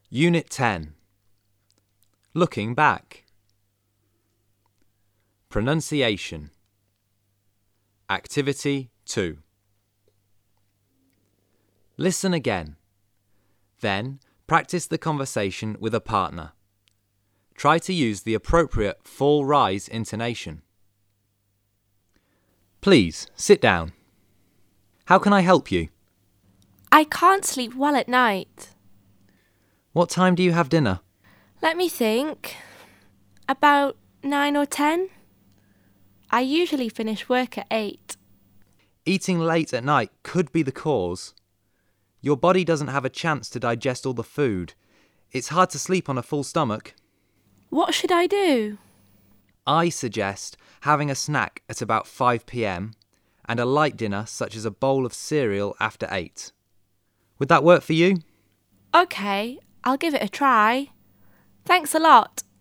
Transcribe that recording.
Unit 10. Looking back. Pronunciation. Activity 2. Listen again. Then practice the conversation with a partner. Try to use the appropriate fall-rise intonation. Please, sit down. How can I help you? I can't sleep well at night. What time do you have dinner? Let me think. About 9 or 10? I usually finish work at 8. Eating late at night could be the cause. Your body doesn't have a chance to digest all the food. It's hard to sleep on a full stomach. What should I do? I suggest having a snack at about 5 p.m. and a light dinner such as a bowl of cereal after 8. Would that work for you? OK, I'll give it a try. Thanks a lot.